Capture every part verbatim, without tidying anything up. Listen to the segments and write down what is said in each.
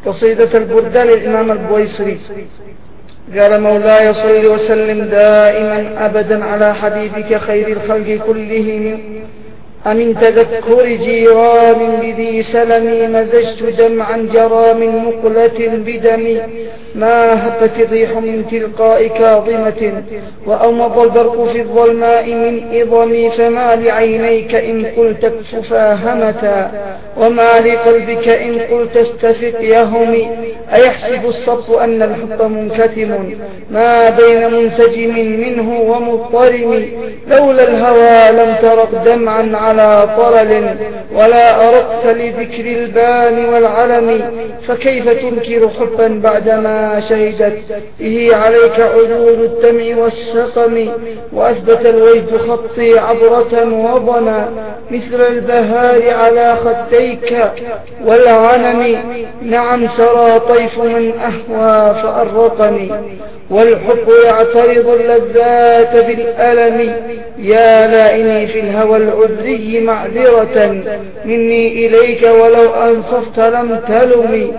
قصيدة البردة للإمام البويصري. قال: مولاي صل وسلم دائما أبدا على حبيبك خير الخلق كلهم، أمن تذكر جيران بذي سلمي مزجت دمعا جرى من مقلة بدمي، ما هبت الريح من تلقاء كاظمة وأومض البرق في الظلماء من إظمي، فما لعينيك إن قلت اكففا همتا وما لقلبك إن قلت استفق يهمي، أيحسب الصف أن الحق منكتم ما بين منسجم منه ومضطرم، لولا الهوى لم ترق دمعا على طلل ولا أرقت لذكر البان والعلم، فكيف تنكر حبا بعدما شهدت به عليك عذول الدمع والسقم، وأثبت الوجد خطي عبرة وضنا مثل البهار على خديك والعنم، نعم سرى طيف من أهوى فأرقني والحب يعترض اللذات بالألم، يا لائني في الهوى العذري معذرة مني إليك ولو أنصفت لم تلمي،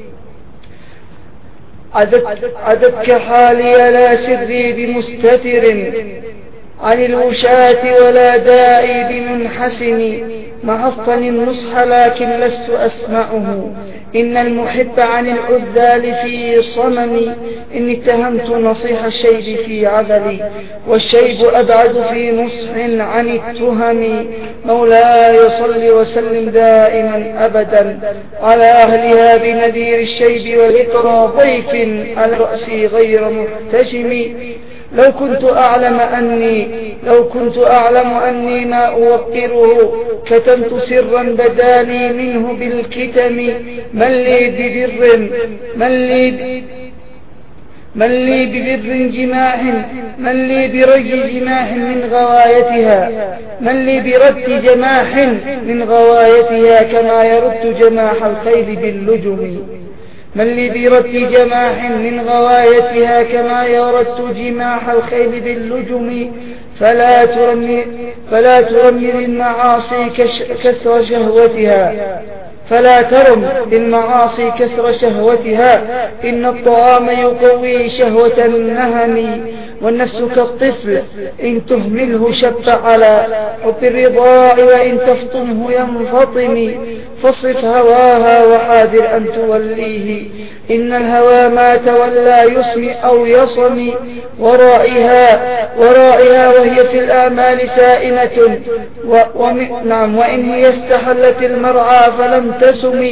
عددك حالي لا سري بمستتر عن الوشاة ولا دائي بمنحسم، محطني النصح لكن لست أسمعه إن المحب عن العذال في صمم، إني اتهمت نصيح الشيب في عذلي والشيب أبعد في نصح عن التهم، مولاي صل وسلم دائما أبدا على أهلها بنذير الشيب والإقرى ضيف على رأسي غير محتشم، لو كنت أعلم أني لو كنت أعلم أني ما أوقره كتمت سرا بدالي منه بالكتم، من لي ببر من لي من لي ببر جماح من لي برج جماح من غوايتها من لي برد جماح من غوايتها كما يرد جماح الخيل باللجم، من لي برد جماح من غوايتها كما يرد جماح الخيل باللجم، فلا ترمي فلا ترمي للمعاصي كسر شهوتها فلا ترم للمعاصي كسر شهوتها، إن الطعام يقوي شهوة النهم، والنفس كالطفل إن تهمله شب على حب الرضاع وإن تفطمه ينفطم، فاصرف هواها وحاذر أن توليه إن الهوى ما تولى يسمي أو يصم، وراعها وراعها وهي في الآمال سائمة و... وم... نعم وإن هي استحلت المرعى فلم تسم،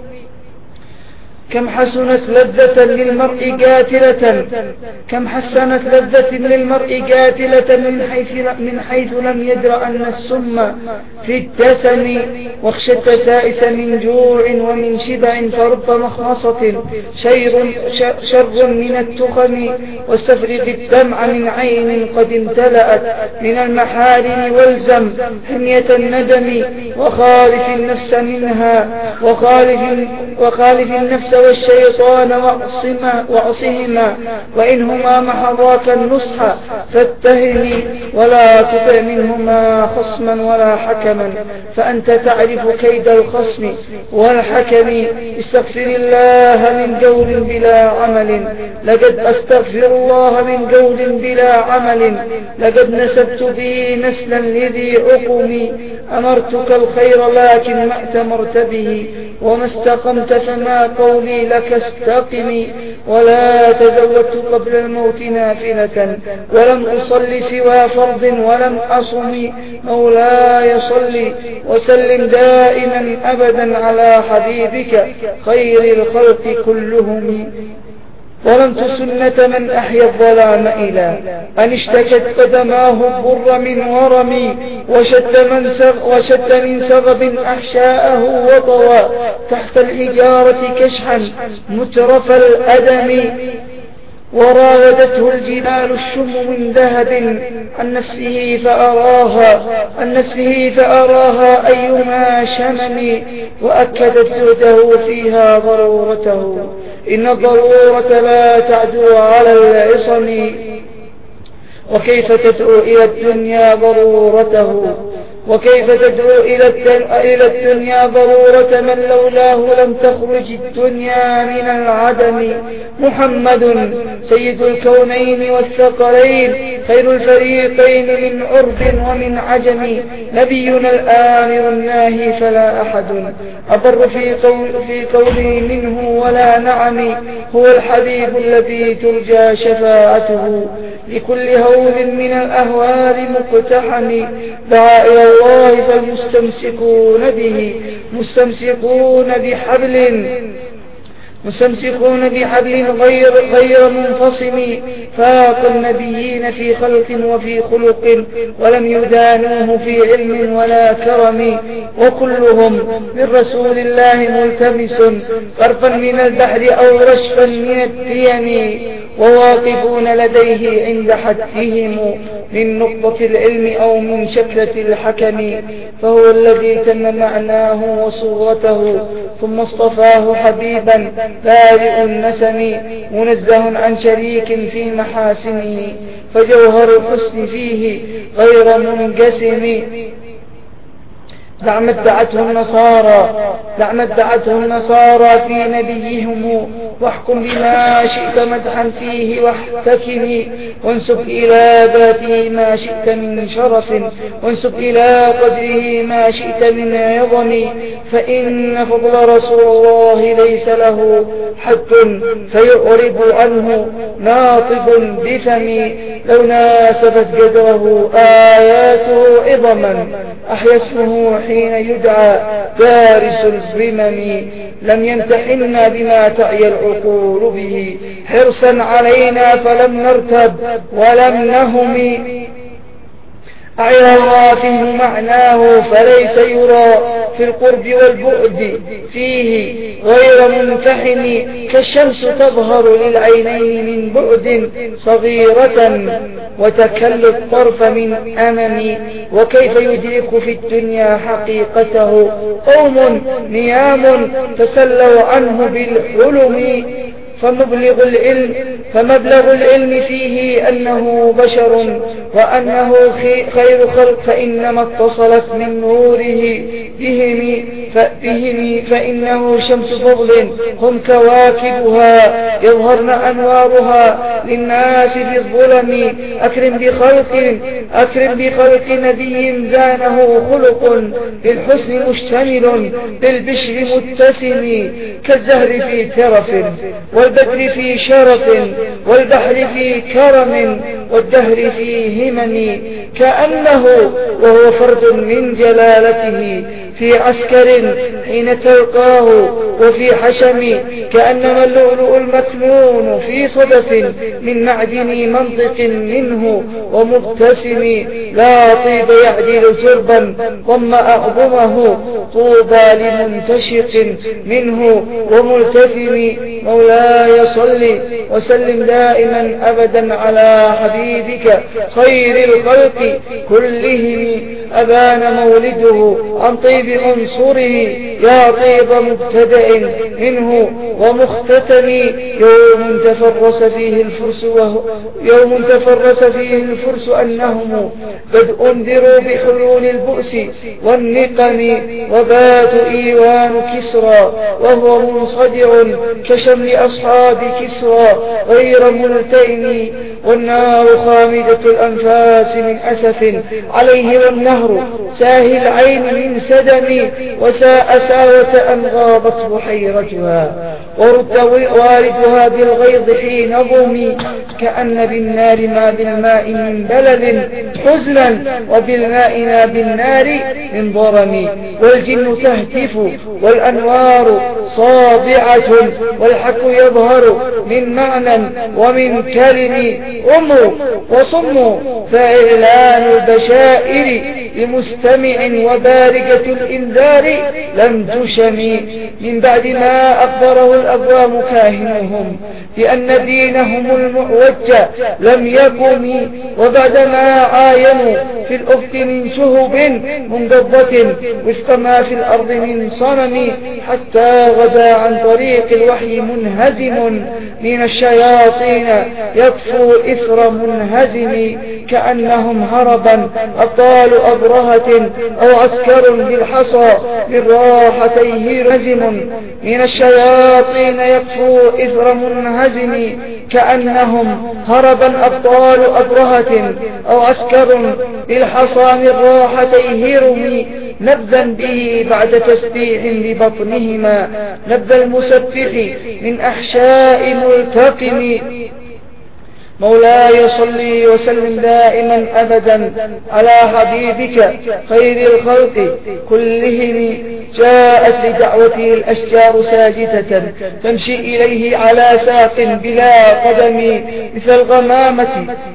كم حسنت لذة للمرء قاتلة كم حسنت لذة للمرء قاتلة من حيث من حيث لم يدر أن السم في الدسم، واخشى التسائس من جوع ومن شبع فرب مخمصة شير شر من التخم، واستفرغ الدمع من عين قد امتلأت من المحارم والزم حمية الندم، وخالف النفس منها وخالف وخالف النفس والشيطان وعصهما وإنهما محضاك النصح فاتهمي، ولا تطع منهما خصما ولا حكما فأنت تعرف كيد الخصم والحكم، استغفر الله من قول بلا عمل لقد أستغفر الله من قول بلا عمل، لقد نسبت به نسلا لذي عقم، أمرتك الخير لكن ما أتمرت به وما استقمت فما قولي لك استقم، ولا تزودت قبل الموت نافلة ولم أصل سوى فرض ولم أصم، مولاي صل وسلم دائما أبدا على حبيبك خير الخلق كلهم، ورمت سنة من أحيا الظلام إلى أن اشتكت قدماه الضر من ورمي، وشد من, سغ وشد من سغب أحشاءه وطوى تحت الحجارة كشحا مترف الأدم، وراودته الجبال الشم من ذهب عن نفسه فأراها عن نفسه فأراها أيما شمم، وأكدت زهده فيها ضرورته إن الضرورة لا تعدو على العصم، وكيف تدعو إلى الدنيا ضرورته وكيف تدعو إلى الدنيا ضرورة من لولاه لم تخرج الدنيا من العدم. محمد سيد الكونين والثقلين، خير الفريقين من عرب ومن عجم، نبينا الآمر الناهي فلا أحد أبر في قول في قوله منه ولا نعم، هو الحبيب الذي ترجى شفاعته لكل هول من الأهوال مقتحم. دعا إلى الله فالمستمسكون به مستمسكون بحبل مستمسكون بحبل غير, غير منفصم، فاق النبيين في خلق وفي خلق ولم يدانوه في علم ولا كرم، وكلهم من رسول الله ملتمس غرفا من البحر أو رشفا من الديم، وواقفون لديه عند حدهم من نقطة العلم أو من شكلة الحكم، فهو الذي تم معناه وصورته ثم اصطفاه حبيبا بارئ النسم، منزه عن شريك في محاسنه فجوهر الحسن فيه غير منقسم. دع ما ادعته النصارى دع ما ادعته النصارى في نبيهم، واحكم بما شئت مدحا فيه واحتكم، وانسب إلى ذاته ما شئت من شرف، وانسب إلى قدره ما شئت من عظم، فإن فضل رسول الله ليس له حد فيعرب عنه ناطق بفم، لو ناسبت قدره آياته عظما أحيا اسمه حين يدعى دارس الرمم. لم يمتحنا بما تعي العقول به حرصا علينا فلم نرتب ولم نهم، أعيا الله معناه فليس يرى في القرب والبعد فيه غير منتحن، كالشمس تظهر للعينين من بعد صغيرة وتكل الطرف من أمم، وكيف يدرك في الدنيا حقيقته قوم نيام تسلوا عنه بالحلم، فمبلغ العلم فمبلغ العلم فيه أنه بشر وأنه خير خلق، فإنما اتصلت من نوره بهم بهم فإنه شمس فضل هم كواكبها يظهرن أنوارها للناس بالظلم. أكرم بخلق أكرم بخلق نبي زانه خلق بالحسن مشتمل بالبشر متسم، كالزهر في ترف والبدر في شرف والبحر في كرم والدهر في همم، كأنه وهو فرد من جلالته في عسكر حين تلقاه وفي حشم، كأنما اللؤلؤ المكنون في صدف من معدن منطق منه ومبتسم، لا طيب يعدل تربا ضم أعظمه طوبى لمنتشق منه وملتثم. مولاي صل وسلم دائما أبدا على حبيبك خير الخلق كلهم، أبان مولده عن طيب عنصره يا طيب مبتدأ منه ومختتم، يوم تفرس فيه الفرس وهو يوم تفرس فيه الفرس أنهم قد أنذروا بحلول البؤس والنقم، وبات إيوان كسرى وهو منصدع كشمل أصحاب كسرى غير ملتئم، والنار خامدة الأنفاس من أسف عليه، والنهر ساهي العين من سدم، وساء ساوة أن غابت بحيرتها ورد واردها بالغيظ حين ضمي، كأن بالنار ما بالماء من بلد حزنا وبالماء ما بالنار من ضرم، والجن تهتف والأنوار صابعة والحق يظهر من معنى ومن كلم، أموا وصموا فإعلان البشائر لمستمع وبارقة الإنذار لم تشم، من بعد ما أخبره الأبوام كاهنهم بأن دينهم المعوج لم يقم، وبعدما عاينوا في الأفق من شهب منضبة وفق ما في الأرض من صنم، حتى غدا عن طريق الوحي منهزم هزم من الشياطين يطفو إثر منهزم كأنهم هربا أبطال أبرهة أو عسكر بالحصى من راحتيه هزم من الشياطين يطفو إثر منهزم كأنهم هربا أبطال أبرهة أو عسكر بالحصى من راحتيه رمي نبذا به بعد تسبيح لبطنهما نبذ المسبح من أحشاء ملتقم. مولاي صلي وسلم دائما أبدا على حبيبك خير الخلق كلهم. جاءت لدعوته الأشجار ساجدة تمشي إليه على ساق بلا قدم مثل الغمامة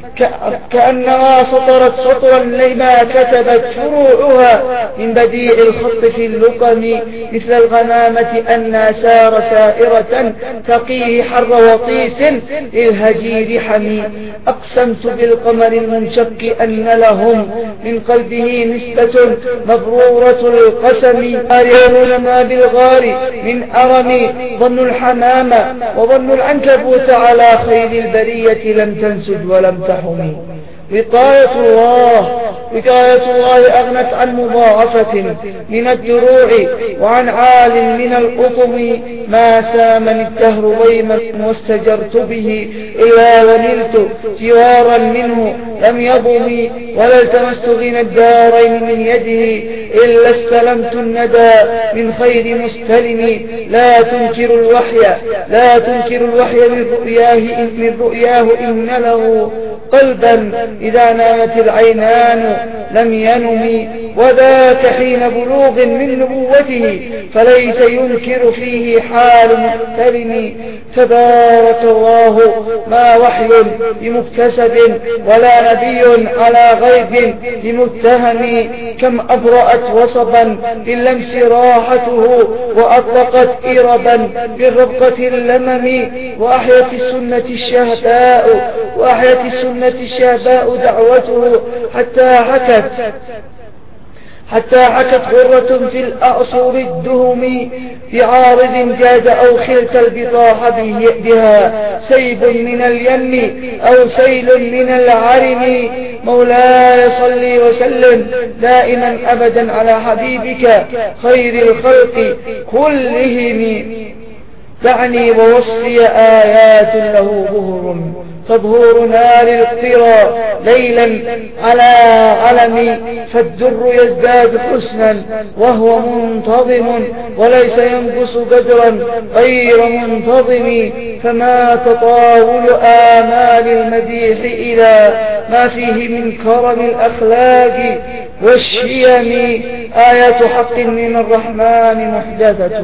كأنها سطرت سطرا لما كتبت فروعها من بديع الخط في اللقم مثل الغمامة أن سار سائرة تقيه حر وطيس للهجير حمي. أقسمت بالقمر المنشق أن لهم من قلبه نسبة مبرورة القسم. يرون ما بالغار من أرم ظنوا الحمام وظنوا العنكبوت على خيل البرية لم تنسج ولم تحمي. وقاية الله وقاية الله أغنت عن مضاعفة من الدروع وعن عال من القطم ما سامني الدهر ضيما واستجرت به إلا ونلت جوارا منه لم يضم ولا التمست غنى الدارين من يده إلا استلمت الندى من خير مستلم. لا تنكر الوحي لا تنكر الوحي من رؤياه من رؤياه إن له قلبا إذا نامت العينان لم ينم وذاك حين بلوغ من نبوته فليس ينكر فيه حال مقترن. تبارك الله ما وحي بمكتسب ولا نبي على غيب بمتهم. كم أبرأت وصبا باللمس راحته وأطلقت إربا بالربقة اللمم. وأحيت السنة الشهباء وأحيت السنة الشهباء دعوته حتى حكت حتى حكت غرة في الأعصر الدهم بعارض جاد أو خلت البطاح بها سيب من اليم أو سيل من العرم. مولاي صلي وسلم دائما أبدا على حبيبك خير الخلق كلهم. دعني ووصفي آيات له ظهر تظهر نار الاقترى ليلا على علم فالدر يزداد حسنا وهو منتظم وليس ينقص قدرا غير منتظم. فما تطاول آمال المديح إلى ما فيه من كرم الأخلاق والشيم. آيات حق من الرحمن محدثة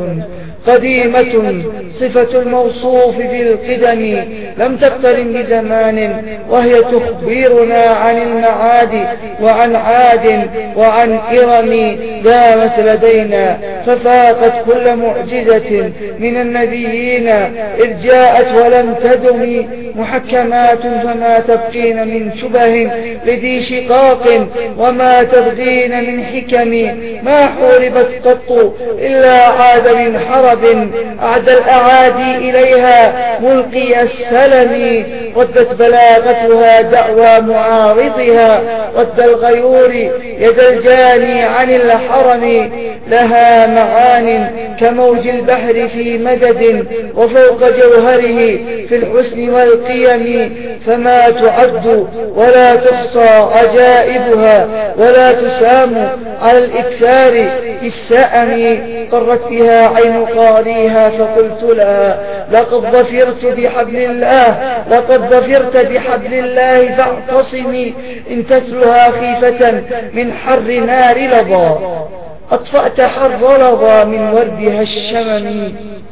قديمة صفة الموصوف بالقدم لم تقترن بزمان وهي تخبرنا عن المعاد وعن عاد وعن إرم. دامت لدينا ففاقت كل معجزة من النبيين إذ جاءت ولم تدم. محكمات فما تبقين من شبه لذي شقاق وما تبغين من حكم. ما حوربت قط إلا عاد من حرب أعدى الأعادي إليها ملقي السلم. ردت بلاغتها دعوى معارضها رد الغيور يد الجاني عن الحرم. لها معان كموج البحر في مدد وفوق جوهره في الحسن والقيم. فما تعد ولا تحصى عجائبها ولا تسام على الإكثار في السأم. قرت بها عين قاريها فقلت لها لقد ظفرت بحبل الله لقد ظفرت بحبل الله فاعتصمي. إن تتلها خيفة من حر نار لظى أطفأت حر لظى من وردها الشمم.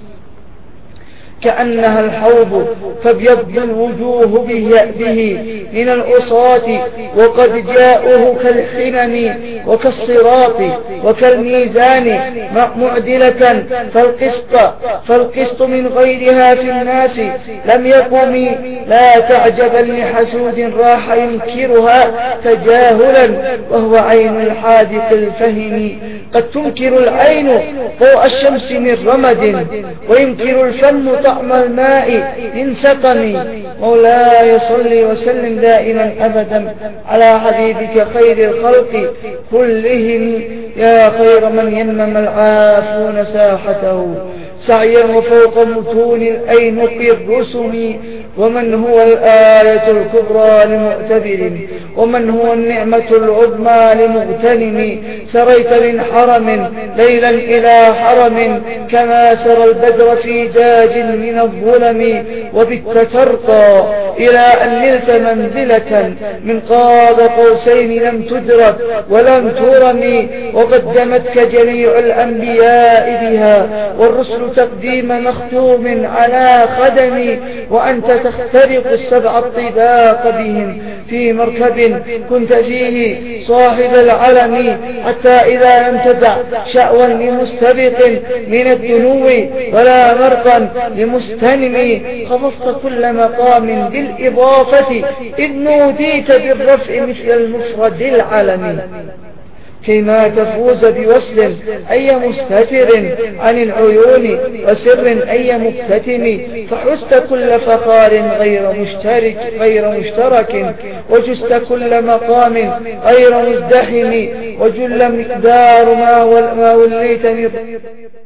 كأنها الحوض فابيض الوجوه به, به من العصاة وقد جاءوه كالحمم وكالصراط وكالميزان معدلة فالقسط, فالقسط من غيرها في الناس لم يقم. لا تعجبا لحسود راح ينكرها تجاهلا وهو عين الحاذق الفهم. قد تنكر العين ضوء الشمس من رمد وينكر الفم طعم طعم الماء من سقم. مولاي صل وسلم دائما أبدا على حبيبك خير الخلق كلهم يا خير من يمم العافون ساحته سعيا وفوق متون الأينق الرسم. ومن هو الآية الكبرى لمؤتبر ومن هو النعمة العظمى لمغتنم. سريت من حرم ليلا إلى حرم كما سرى البدر في داج من الظلم. وبت ترقى إلى أن نلت منزلة من قاب قوسين لم تدرك ولم ترم. وقدمتك جميع الأنبياء بها والرسل تقديم مختوم على خدم. وأنت تخترق السبع الطباق بهم في مركب كنت فيه صاحب العلم. حتى إذا لم تدع شأوا لمستبق من الدنو ولا مرقا لمستنم خفضت كل مقام بالإضافة إذ نوديت بالرفع مثل المفرد العلم. كيما تفوز بوصل أي مستتر عن العيون وسر أي مكتتم. فحزت كل فخار غير مشترك غير مشترك وجزت كل مقام غير مزدحم. وجل مقدار ما وليت من